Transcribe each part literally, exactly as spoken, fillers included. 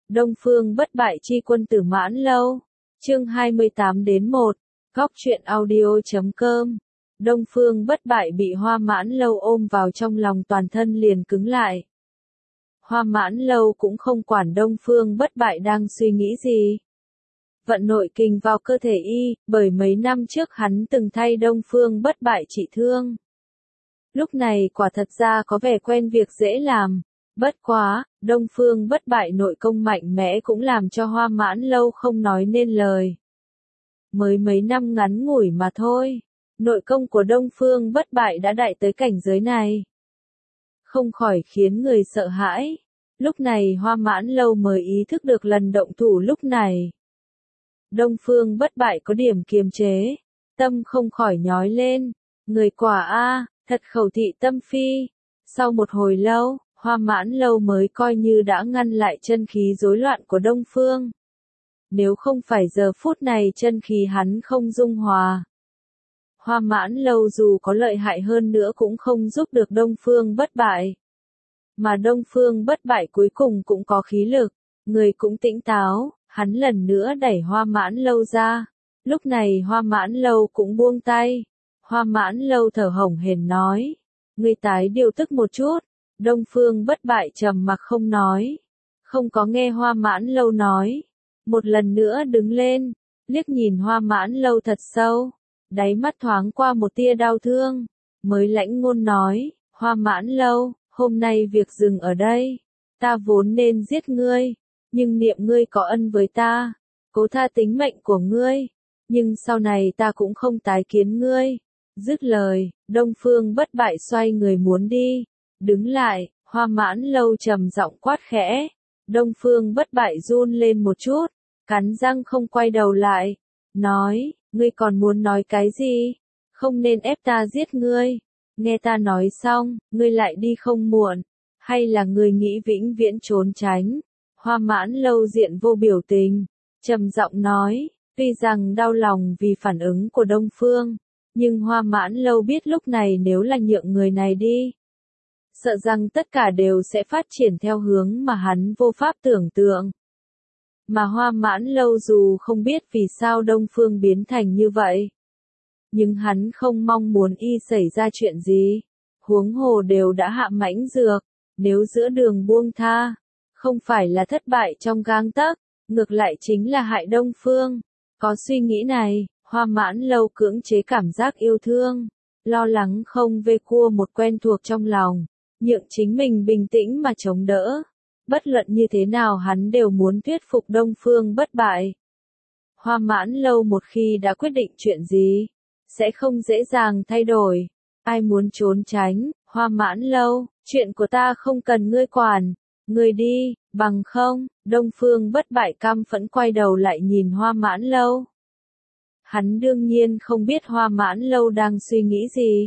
Đông Phương bất bại chi quân tử Mãn Lâu. Chương hai mươi tám đến một. Góc truyện audio chấm com. Đông Phương bất bại bị Hoa Mãn Lâu ôm vào trong lòng, toàn thân liền cứng lại. Hoa Mãn Lâu cũng không quản Đông Phương bất bại đang suy nghĩ gì. Vận nội kình vào cơ thể y, bởi mấy năm trước hắn từng thay Đông Phương bất bại trị thương. Lúc này quả thật ra có vẻ quen việc dễ làm. Bất quá, Đông Phương bất bại nội công mạnh mẽ cũng làm cho Hoa Mãn Lâu không nói nên lời. Mới mấy năm ngắn ngủi mà thôi, nội công của Đông Phương bất bại đã đại tới cảnh giới này. Không khỏi khiến người sợ hãi. Lúc này Hoa Mãn Lâu mới ý thức được lần động thủ lúc này. Đông Phương bất bại có điểm kiềm chế, tâm không khỏi nhói lên. Người quả a, thật khẩu thị tâm phi. Sau một hồi lâu, Hoa Mãn Lâu mới coi như đã ngăn lại chân khí rối loạn của Đông Phương. Nếu không phải giờ phút này chân khí hắn không dung hòa, Hoa Mãn Lâu dù có lợi hại hơn nữa cũng không giúp được Đông Phương bất bại. Mà Đông Phương bất bại cuối cùng cũng có khí lực, người cũng tỉnh táo, hắn lần nữa đẩy Hoa Mãn Lâu ra. Lúc này Hoa Mãn Lâu cũng buông tay. Hoa Mãn Lâu thở hổn hển nói, ngươi tái điều tức một chút. Đông Phương bất bại trầm mặc không nói, không có nghe Hoa Mãn Lâu nói. Một lần nữa đứng lên, liếc nhìn Hoa Mãn Lâu thật sâu, đáy mắt thoáng qua một tia đau thương, mới lãnh ngôn nói, Hoa Mãn Lâu, hôm nay việc dừng ở đây, ta vốn nên giết ngươi, nhưng niệm ngươi có ân với ta, cố tha tính mệnh của ngươi, nhưng sau này ta cũng không tái kiến ngươi. Dứt lời, Đông Phương bất bại xoay người muốn đi, đứng lại, Hoa Mãn Lâu trầm giọng quát khẽ. Đông Phương bất bại run lên một chút, cắn răng không quay đầu lại, nói, ngươi còn muốn nói cái gì? Không nên ép ta giết ngươi. Nghe ta nói xong, ngươi lại đi không muộn, hay là ngươi nghĩ vĩnh viễn trốn tránh? Hoa Mãn Lâu diện vô biểu tình, trầm giọng nói, tuy rằng đau lòng vì phản ứng của Đông Phương, nhưng Hoa Mãn Lâu biết lúc này nếu là nhượng người này đi, sợ rằng tất cả đều sẽ phát triển theo hướng mà hắn vô pháp tưởng tượng. Mà Hoa Mãn Lâu dù không biết vì sao Đông Phương biến thành như vậy, nhưng hắn không mong muốn y xảy ra chuyện gì. Huống hồ đều đã hạ mãnh dược, nếu giữa đường buông tha, không phải là thất bại trong gang tấc, ngược lại chính là hại Đông Phương. Có suy nghĩ này, Hoa Mãn Lâu cưỡng chế cảm giác yêu thương, lo lắng không về cua một quen thuộc trong lòng, nhượng chính mình bình tĩnh mà chống đỡ. Bất luận như thế nào hắn đều muốn thuyết phục Đông Phương bất bại. Hoa Mãn Lâu một khi đã quyết định chuyện gì, sẽ không dễ dàng thay đổi. Ai muốn trốn tránh, Hoa Mãn Lâu, chuyện của ta không cần ngươi quản, ngươi đi, bằng không. Đông Phương bất bại căm phẫn quay đầu lại nhìn Hoa Mãn Lâu. Hắn đương nhiên không biết Hoa Mãn Lâu đang suy nghĩ gì.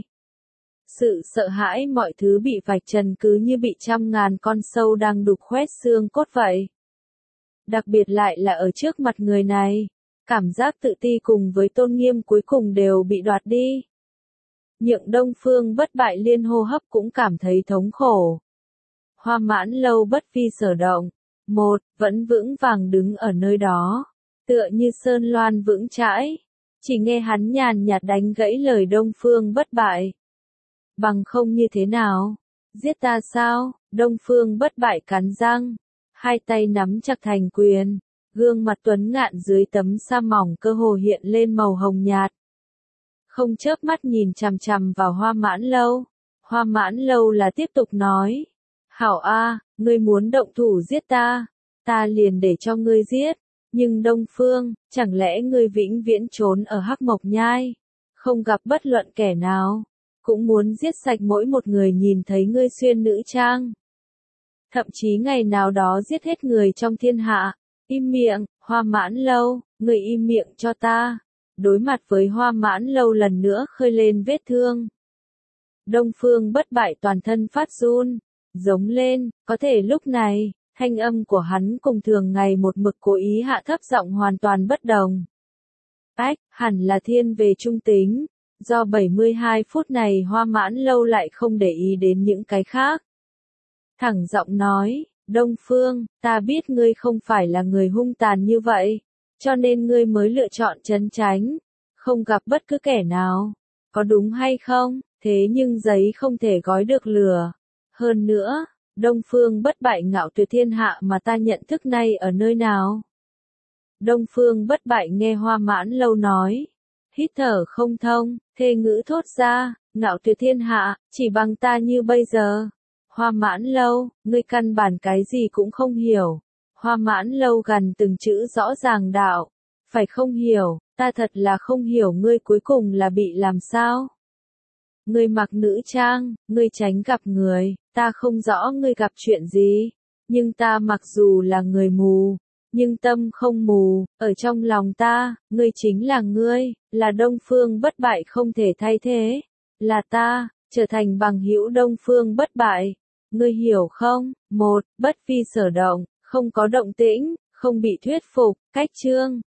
Sự sợ hãi mọi thứ bị vạch trần cứ như bị trăm ngàn con sâu đang đục khoét xương cốt vậy. Đặc biệt lại là ở trước mặt người này, cảm giác tự ti cùng với tôn nghiêm cuối cùng đều bị đoạt đi. Nhượng Đông Phương bất bại liên hô hấp cũng cảm thấy thống khổ. Hoa Mãn Lâu bất vi sở động, một, vẫn vững vàng đứng ở nơi đó, tựa như sơn loan vững chãi. Chỉ nghe hắn nhàn nhạt đánh gãy lời Đông Phương bất bại. Bằng không như thế nào? Giết ta sao? Đông Phương bất bại cắn răng, hai tay nắm chặt thành quyền, gương mặt tuấn ngạn dưới tấm sa mỏng cơ hồ hiện lên màu hồng nhạt. Không chớp mắt nhìn chằm chằm vào Hoa Mãn Lâu. Hoa Mãn Lâu là tiếp tục nói, hảo a, ngươi muốn động thủ giết ta, ta liền để cho ngươi giết. Nhưng Đông Phương, chẳng lẽ ngươi vĩnh viễn trốn ở Hắc Mộc Nhai, không gặp bất luận kẻ nào, cũng muốn giết sạch mỗi một người nhìn thấy ngươi xuyên nữ trang. Thậm chí ngày nào đó giết hết người trong thiên hạ. Im miệng, Hoa Mãn Lâu, ngươi im miệng cho ta. Đối mặt với Hoa Mãn Lâu lần nữa khơi lên vết thương, Đông Phương bất bại toàn thân phát run, giống lên, có thể lúc này, thanh âm của hắn cùng thường ngày một mực cố ý hạ thấp giọng hoàn toàn bất đồng. Ách, hẳn là thiên về trung tính, do bảy mươi hai phút này Hoa Mãn Lâu lại không để ý đến những cái khác. Thẳng giọng nói, Đông Phương, ta biết ngươi không phải là người hung tàn như vậy, cho nên ngươi mới lựa chọn trấn tránh, không gặp bất cứ kẻ nào, có đúng hay không? Thế nhưng giấy không thể gói được lửa. Hơn nữa, Đông Phương bất bại ngạo tuyệt thiên hạ mà ta nhận thức nay ở nơi nào? Đông Phương bất bại nghe Hoa Mãn Lâu nói, hít thở không thông, thê ngữ thốt ra, ngạo tuyệt thiên hạ, chỉ bằng ta như bây giờ. Hoa Mãn Lâu, ngươi căn bản cái gì cũng không hiểu. Hoa Mãn Lâu gần từng chữ rõ ràng đạo, phải không hiểu, ta thật là không hiểu ngươi cuối cùng là bị làm sao. Ngươi mặc nữ trang, ngươi tránh gặp người, ta không rõ ngươi gặp chuyện gì, nhưng ta mặc dù là người mù, nhưng tâm không mù, ở trong lòng ta, ngươi chính là ngươi, là Đông Phương bất bại không thể thay thế, là ta, trở thành bằng hữu Đông Phương bất bại. Ngươi hiểu không? Một, bất vi sở động, không có động tĩnh, không bị thuyết phục, cách chương.